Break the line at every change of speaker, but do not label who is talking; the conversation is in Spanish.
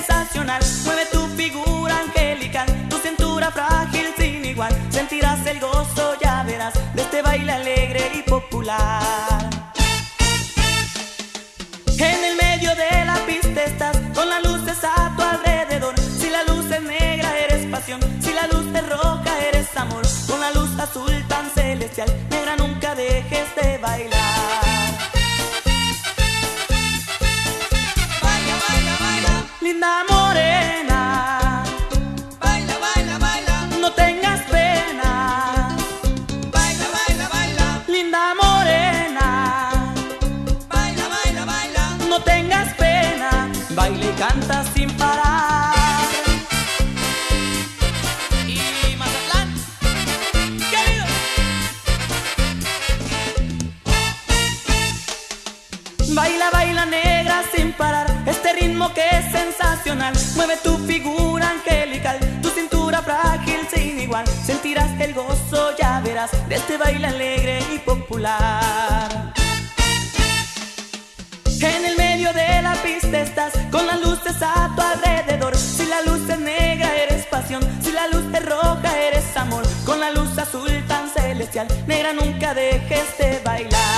sensacional. Mueve tu figura angelical, tu cintura frágil sin igual. Sentirás el gozo, ya verás, de este baile alegre y popular. En el medio de la pista estás, con las luces a tu alrededor. Si la luz es negra eres pasión, si la luz es roja eres amor. Con la luz azul tan celestial, negra nunca dejes de bailar.
Baila, baila, baila.
Linda morena,
Baila, baila, baila.
no tengas pena.
Baila, baila, baila.
Linda morena,
Baila, baila, baila.
no tengas pena. Baila y canta sin parar.
Y Mazatlán, querido.
Baila, baila negra sin parar, este ritmo que es sensacional. Mueve tu figura angelical, tu cintura frágil sin igual. Sentirás el gozo, ya verás, de este baile alegre y popular. En el medio de la pista estás, con las luces a tu alrededor. Si la luz es negra eres pasión, si la luz es roja eres amor. Con la luz azul tan celestial, negra nunca dejes de bailar.